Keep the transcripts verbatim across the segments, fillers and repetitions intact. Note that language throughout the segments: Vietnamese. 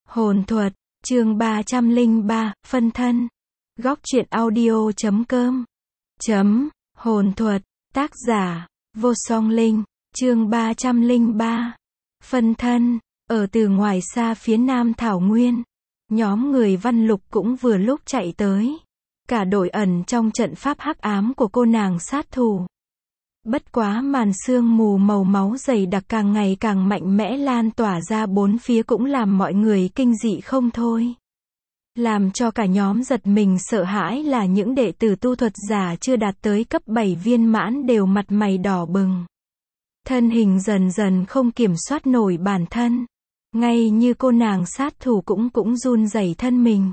Hồn thuật, chương ba trăm lẻ ba, phân thân. Góc truyện audio chấm com. Chấm, hồn thuật, tác giả, vô song linh, chương ba trăm lẻ ba. Phân thân, ở từ ngoài xa phía nam thảo nguyên. Nhóm người Văn Lục cũng vừa lúc chạy tới. Cả đội ẩn trong trận pháp hắc ám của cô nàng sát thủ. Bất quá màn sương mù màu máu dày đặc càng ngày càng mạnh mẽ lan tỏa ra bốn phía cũng làm mọi người kinh dị không thôi. Làm cho cả nhóm giật mình sợ hãi là những đệ tử tu thuật giả chưa đạt tới cấp bảy viên mãn đều mặt mày đỏ bừng. Thân hình dần dần không kiểm soát nổi bản thân. Ngay như cô nàng sát thủ cũng cũng run rẩy thân mình.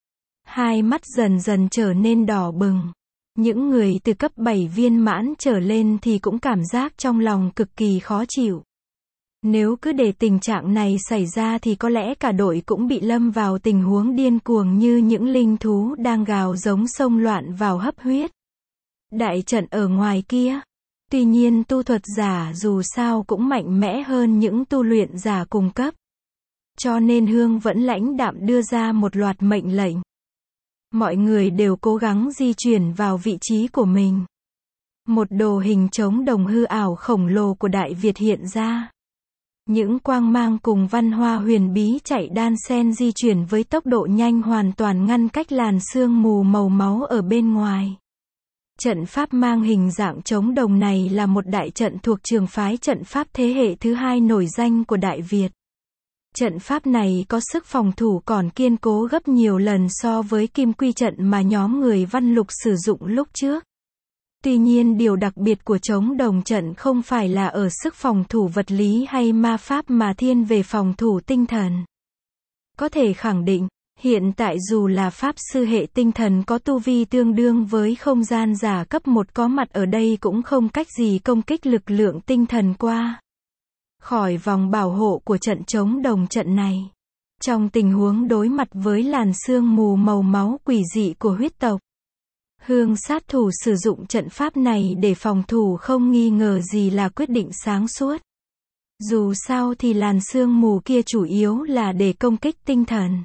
Hai mắt dần dần trở nên đỏ bừng. Những người từ cấp bảy viên mãn trở lên thì cũng cảm giác trong lòng cực kỳ khó chịu. Nếu cứ để tình trạng này xảy ra thì có lẽ cả đội cũng bị lâm vào tình huống điên cuồng như những linh thú đang gào giống xông loạn vào hấp huyết. Đại trận ở ngoài kia. Tuy nhiên tu thuật giả dù sao cũng mạnh mẽ hơn những tu luyện giả cùng cấp. Cho nên Hương vẫn lãnh đạm đưa ra một loạt mệnh lệnh. Mọi người đều cố gắng di chuyển vào vị trí của mình. Một đồ hình trống đồng hư ảo khổng lồ của Đại Việt hiện ra. Những quang mang cùng văn hoa huyền bí chạy đan xen di chuyển với tốc độ nhanh hoàn toàn ngăn cách làn sương mù màu máu ở bên ngoài. Trận pháp mang hình dạng trống đồng này là một đại trận thuộc trường phái trận pháp thế hệ thứ hai nổi danh của Đại Việt. Trận pháp này có sức phòng thủ còn kiên cố gấp nhiều lần so với kim quy trận mà nhóm người Văn Lục sử dụng lúc trước. Tuy nhiên điều đặc biệt của trống đồng trận không phải là ở sức phòng thủ vật lý hay ma pháp mà thiên về phòng thủ tinh thần. Có thể khẳng định, hiện tại dù là pháp sư hệ tinh thần có tu vi tương đương với không gian giả cấp một có mặt ở đây cũng không cách gì công kích lực lượng tinh thần qua khỏi vòng bảo hộ của trận trống đồng trận này. Trong tình huống đối mặt với làn sương mù màu máu quỷ dị của huyết tộc, Hương sát thủ sử dụng trận pháp này để phòng thủ không nghi ngờ gì là quyết định sáng suốt. Dù sao thì làn sương mù kia chủ yếu là để công kích tinh thần.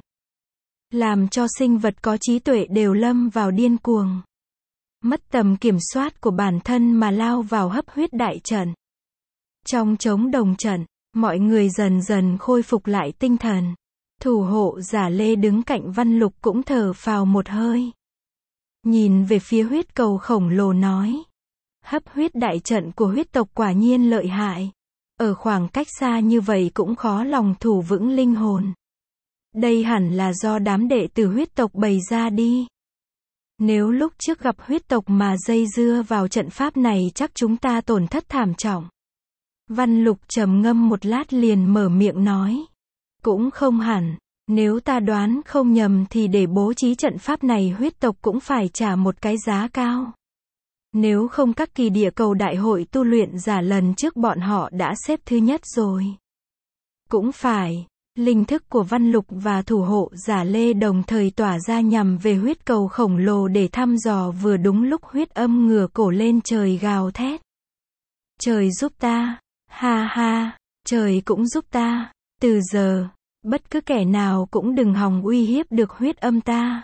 Làm cho sinh vật có trí tuệ đều lâm vào điên cuồng. Mất tầm kiểm soát của bản thân mà lao vào hấp huyết đại trận. Trong trống đồng trận, mọi người dần dần khôi phục lại tinh thần. Thủ hộ giả Lê đứng cạnh Văn Lục cũng thở phào một hơi. Nhìn về phía huyết cầu khổng lồ nói. Hấp huyết đại trận của huyết tộc quả nhiên lợi hại. Ở khoảng cách xa như vậy cũng khó lòng thủ vững linh hồn. Đây hẳn là do đám đệ tử huyết tộc bày ra đi. Nếu lúc trước gặp huyết tộc mà dây dưa vào trận pháp này chắc chúng ta tổn thất thảm trọng. Văn Lục trầm ngâm một lát liền mở miệng nói. Cũng không hẳn, nếu ta đoán không nhầm thì để bố trí trận pháp này huyết tộc cũng phải trả một cái giá cao. Nếu không các kỳ địa cầu đại hội tu luyện giả lần trước bọn họ đã xếp thứ nhất rồi. Cũng phải, linh thức của Văn Lục và thủ hộ giả Lê đồng thời tỏa ra nhằm về huyết cầu khổng lồ để thăm dò vừa đúng lúc huyết âm ngửa cổ lên trời gào thét. Trời giúp ta, ha ha, trời cũng giúp ta, từ giờ, bất cứ kẻ nào cũng đừng hòng uy hiếp được huyết âm ta.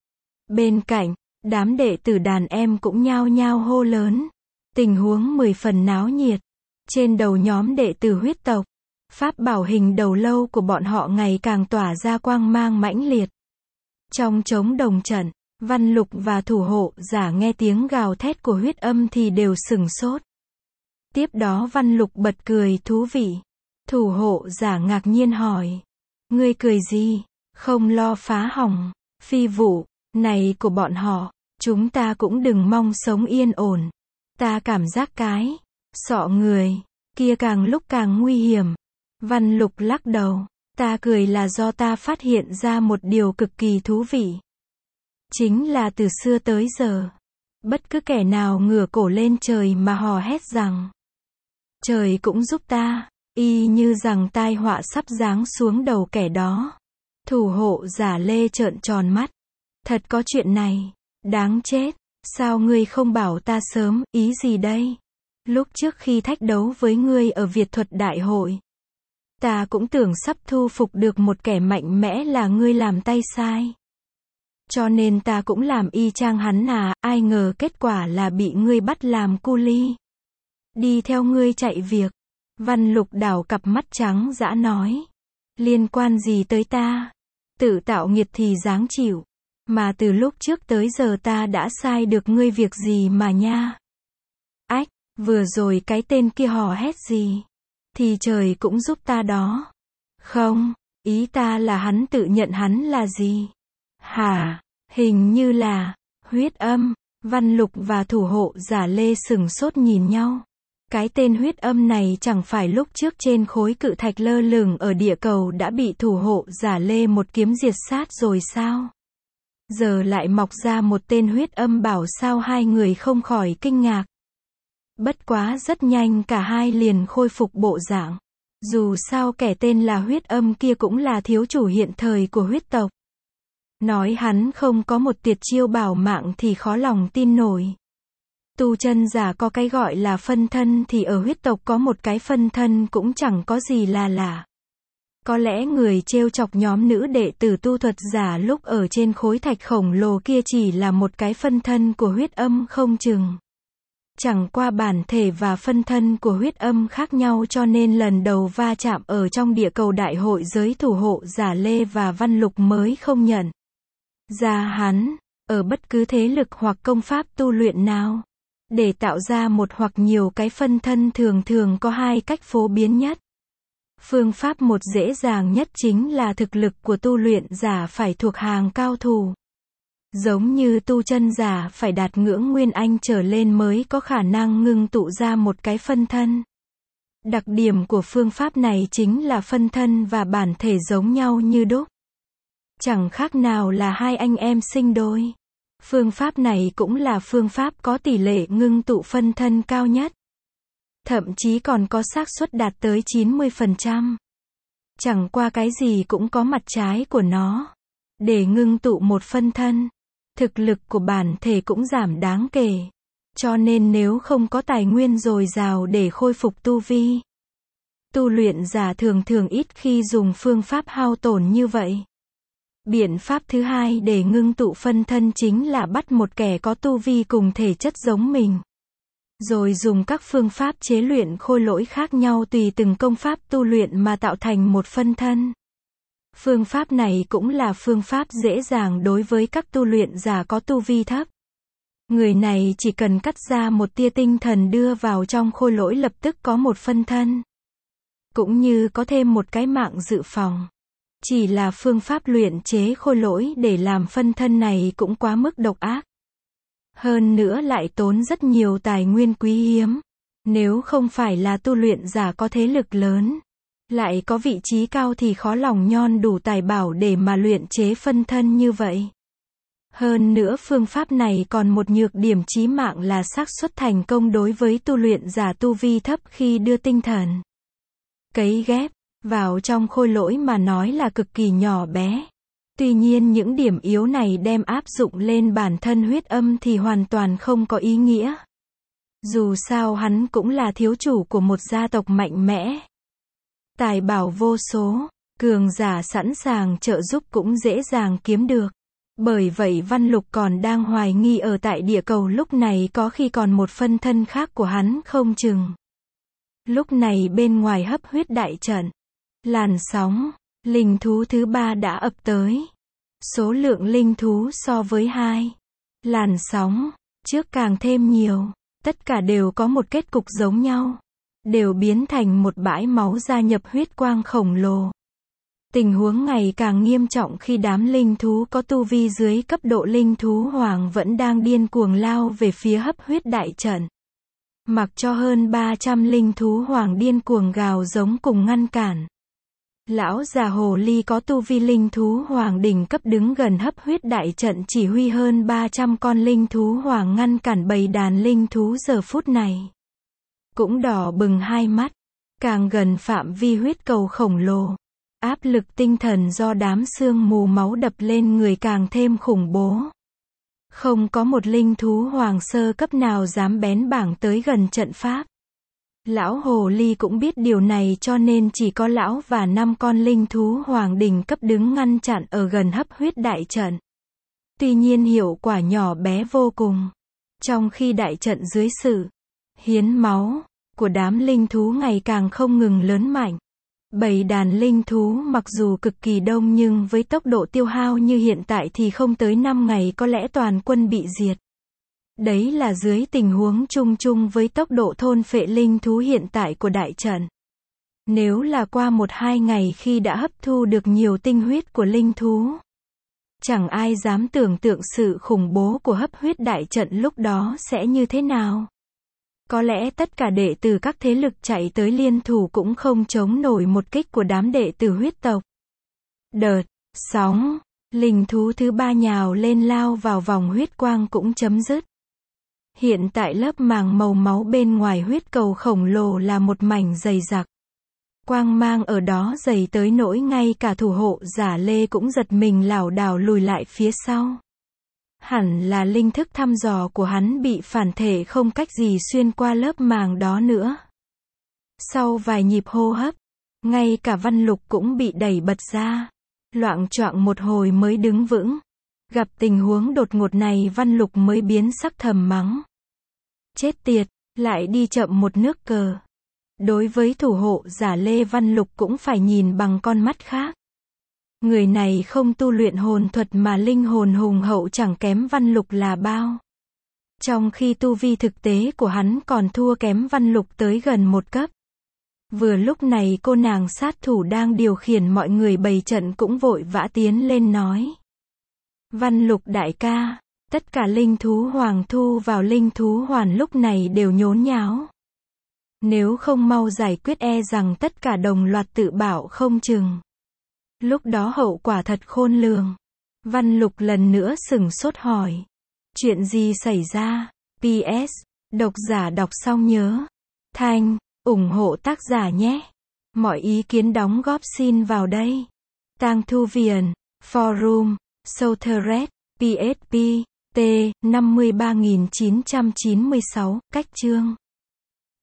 Bên cạnh, đám đệ tử đàn em cũng nhao nhao hô lớn. Tình huống mười phần náo nhiệt. Trên đầu nhóm đệ tử huyết tộc, pháp bảo hình đầu lâu của bọn họ ngày càng tỏa ra quang mang mãnh liệt. Trong trống đồng trận, Văn Lục và thủ hộ giả nghe tiếng gào thét của huyết âm thì đều sửng sốt. Tiếp đó Văn Lục bật cười thú vị. Thủ hộ giả ngạc nhiên hỏi. Ngươi cười gì? Không lo phá hỏng phi vụ này của bọn họ, chúng ta cũng đừng mong sống yên ổn. Ta cảm giác cái sọ người kia càng lúc càng nguy hiểm. Văn Lục lắc đầu. Ta cười là do ta phát hiện ra một điều cực kỳ thú vị. Chính là từ xưa tới giờ, bất cứ kẻ nào ngửa cổ lên trời mà hò hét rằng trời cũng giúp ta, y như rằng tai họa sắp giáng xuống đầu kẻ đó. Thủ hộ giả Lê trợn tròn mắt. Thật có chuyện này, đáng chết, sao ngươi không bảo ta sớm, ý gì đây? Lúc trước khi thách đấu với ngươi ở Việt thuật đại hội, Ta cũng tưởng sắp thu phục được một kẻ mạnh mẽ là ngươi làm tay sai. Cho nên ta cũng làm y chang hắn à, ai ngờ kết quả là bị ngươi bắt làm cu li. Đi theo ngươi chạy việc. Văn Lục đảo cặp mắt trắng dã nói. Liên quan gì tới ta? Tự tạo nghiệt thì dáng chịu. Mà từ lúc trước tới giờ ta đã sai được ngươi việc gì mà nha. Ách, vừa rồi cái tên kia hò hét gì? Thì trời cũng giúp ta đó. Không, ý ta là hắn tự nhận hắn là gì? Hả, hình như là huyết âm. Văn Lục và thủ hộ giả Lê sửng sốt nhìn nhau. Cái tên huyết âm này chẳng phải lúc trước trên khối cự thạch lơ lửng ở địa cầu đã bị thủ hộ giả Lê một kiếm diệt sát rồi sao? Giờ lại mọc ra một tên huyết âm, bảo sao hai người không khỏi kinh ngạc. Bất quá rất nhanh cả hai liền khôi phục bộ dạng. Dù sao kẻ tên là huyết âm kia cũng là thiếu chủ hiện thời của huyết tộc. Nói hắn không có một tuyệt chiêu bảo mạng thì khó lòng tin nổi. Tu chân giả có cái gọi là phân thân thì ở huyết tộc có một cái phân thân cũng chẳng có gì là lạ. Có lẽ người trêu chọc nhóm nữ đệ tử tu thuật giả lúc ở trên khối thạch khổng lồ kia chỉ là một cái phân thân của huyết âm không chừng. Chẳng qua bản thể và phân thân của huyết âm khác nhau cho nên lần đầu va chạm ở trong địa cầu đại hội giới thủ hộ giả Lê và Văn Lục mới không nhận ra hắn. Ở bất cứ thế lực hoặc công pháp tu luyện nào, để tạo ra một hoặc nhiều cái phân thân thường thường có hai cách phổ biến nhất. Phương pháp một dễ dàng nhất chính là thực lực của tu luyện giả phải thuộc hàng cao thủ. Giống như tu chân giả phải đạt ngưỡng Nguyên Anh trở lên mới có khả năng ngưng tụ ra một cái phân thân. Đặc điểm của phương pháp này chính là phân thân và bản thể giống nhau như đúc. Chẳng khác nào là hai anh em sinh đôi. Phương pháp này cũng là phương pháp có tỷ lệ ngưng tụ phân thân cao nhất. Thậm chí còn có xác suất đạt tới chín mươi phần trăm. Chẳng qua cái gì cũng có mặt trái của nó. Để ngưng tụ một phân thân, thực lực của bản thể cũng giảm đáng kể. Cho nên nếu không có tài nguyên dồi dào để khôi phục tu vi, tu luyện giả thường thường ít khi dùng phương pháp hao tổn như vậy. Biện pháp thứ hai để ngưng tụ phân thân chính là bắt một kẻ có tu vi cùng thể chất giống mình. Rồi dùng các phương pháp chế luyện khôi lỗi khác nhau tùy từng công pháp tu luyện mà tạo thành một phân thân. Phương pháp này cũng là phương pháp dễ dàng đối với các tu luyện giả có tu vi thấp. Người này chỉ cần cắt ra một tia tinh thần đưa vào trong khôi lỗi lập tức có một phân thân. Cũng như có thêm một cái mạng dự phòng. Chỉ là phương pháp luyện chế khôi lỗi để làm phân thân này cũng quá mức độc ác. Hơn nữa lại tốn rất nhiều tài nguyên quý hiếm. Nếu không phải là tu luyện giả có thế lực lớn, lại có vị trí cao thì khó lòng nhon đủ tài bảo để mà luyện chế phân thân như vậy. Hơn nữa phương pháp này còn một nhược điểm chí mạng là xác suất thành công đối với tu luyện giả tu vi thấp khi đưa tinh thần cấy ghép vào trong khôi lỗi mà nói là cực kỳ nhỏ bé. Tuy nhiên những điểm yếu này đem áp dụng lên bản thân huyết âm thì hoàn toàn không có ý nghĩa. Dù sao hắn cũng là thiếu chủ của một gia tộc mạnh mẽ. Tài bảo vô số, cường giả sẵn sàng trợ giúp cũng dễ dàng kiếm được. Bởi vậy Văn Lục còn đang hoài nghi ở tại địa cầu lúc này có khi còn một phân thân khác của hắn không chừng. Lúc này bên ngoài hấp huyết đại trận, làn sóng linh thú thứ ba đã ập tới. Số lượng linh thú so với hai làn sóng trước càng thêm nhiều. Tất cả đều có một kết cục giống nhau. Đều biến thành một bãi máu gia nhập huyết quang khổng lồ. Tình huống ngày càng nghiêm trọng khi đám linh thú có tu vi dưới cấp độ linh thú hoàng vẫn đang điên cuồng lao về phía hấp huyết đại trận. Mặc cho hơn ba trăm linh thú hoàng điên cuồng gào giống cùng ngăn cản. Lão già hồ ly có tu vi linh thú hoàng đỉnh cấp đứng gần hấp huyết đại trận chỉ huy hơn ba trăm con linh thú hoàng ngăn cản bầy đàn linh thú giờ phút này. Cũng đỏ bừng hai mắt. Càng gần phạm vi huyết cầu khổng lồ, áp lực tinh thần do đám sương mù máu đập lên người càng thêm khủng bố. Không có một linh thú hoàng sơ cấp nào dám bén bảng tới gần trận pháp. Lão hồ ly cũng biết điều này cho nên chỉ có lão và năm con linh thú hoàng đỉnh cấp đứng ngăn chặn ở gần hấp huyết đại trận. Tuy nhiên hiệu quả nhỏ bé vô cùng. Trong khi đại trận dưới sự hiến máu của đám linh thú ngày càng không ngừng lớn mạnh. Bầy đàn linh thú mặc dù cực kỳ đông nhưng với tốc độ tiêu hao như hiện tại thì không tới năm ngày có lẽ toàn quân bị diệt. Đấy là dưới tình huống chung chung với tốc độ thôn phệ linh thú hiện tại của đại trận. Nếu là qua một hai ngày khi đã hấp thu được nhiều tinh huyết của linh thú, chẳng ai dám tưởng tượng sự khủng bố của hấp huyết đại trận lúc đó sẽ như thế nào. Có lẽ tất cả đệ tử các thế lực chạy tới liên thủ cũng không chống nổi một kích của đám đệ tử huyết tộc. Đợt, sóng, linh thú thứ ba nhào lên lao vào vòng huyết quang cũng chấm dứt. Hiện tại lớp màng màu máu bên ngoài huyết cầu khổng lồ là một mảnh dày đặc. Quang mang ở đó dày tới nỗi ngay cả thủ hộ giả Lê cũng giật mình lảo đảo lùi lại phía sau. Hẳn là linh thức thăm dò của hắn bị phản thể không cách gì xuyên qua lớp màng đó nữa. Sau vài nhịp hô hấp, ngay cả Văn Lục cũng bị đẩy bật ra. Loạng choạng một hồi mới đứng vững. Gặp tình huống đột ngột này Văn Lục mới biến sắc thầm mắng. Chết tiệt, lại đi chậm một nước cờ. Đối với thủ hộ giả Lê Văn Lục cũng phải nhìn bằng con mắt khác. Người này không tu luyện hồn thuật mà linh hồn hùng hậu chẳng kém Văn Lục là bao. Trong khi tu vi thực tế của hắn còn thua kém Văn Lục tới gần một cấp. Vừa lúc này cô nàng sát thủ đang điều khiển mọi người bày trận cũng vội vã tiến lên nói. Văn Lục đại ca, tất cả linh thú hoàng thu vào linh thú hoàn lúc này đều nhốn nháo. Nếu không mau giải quyết e rằng tất cả đồng loạt tự bảo không chừng. Lúc đó hậu quả thật khôn lường. Văn Lục lần nữa sửng sốt hỏi. Chuyện gì xảy ra? pê ét. Độc giả đọc xong nhớ. Thanh, ủng hộ tác giả nhé. Mọi ý kiến đóng góp xin vào đây. Tang Thu Viền, Forum, Soulthread, pê ét pê, T, năm mươi ba nghìn chín trăm chín mươi sáu, cách chương.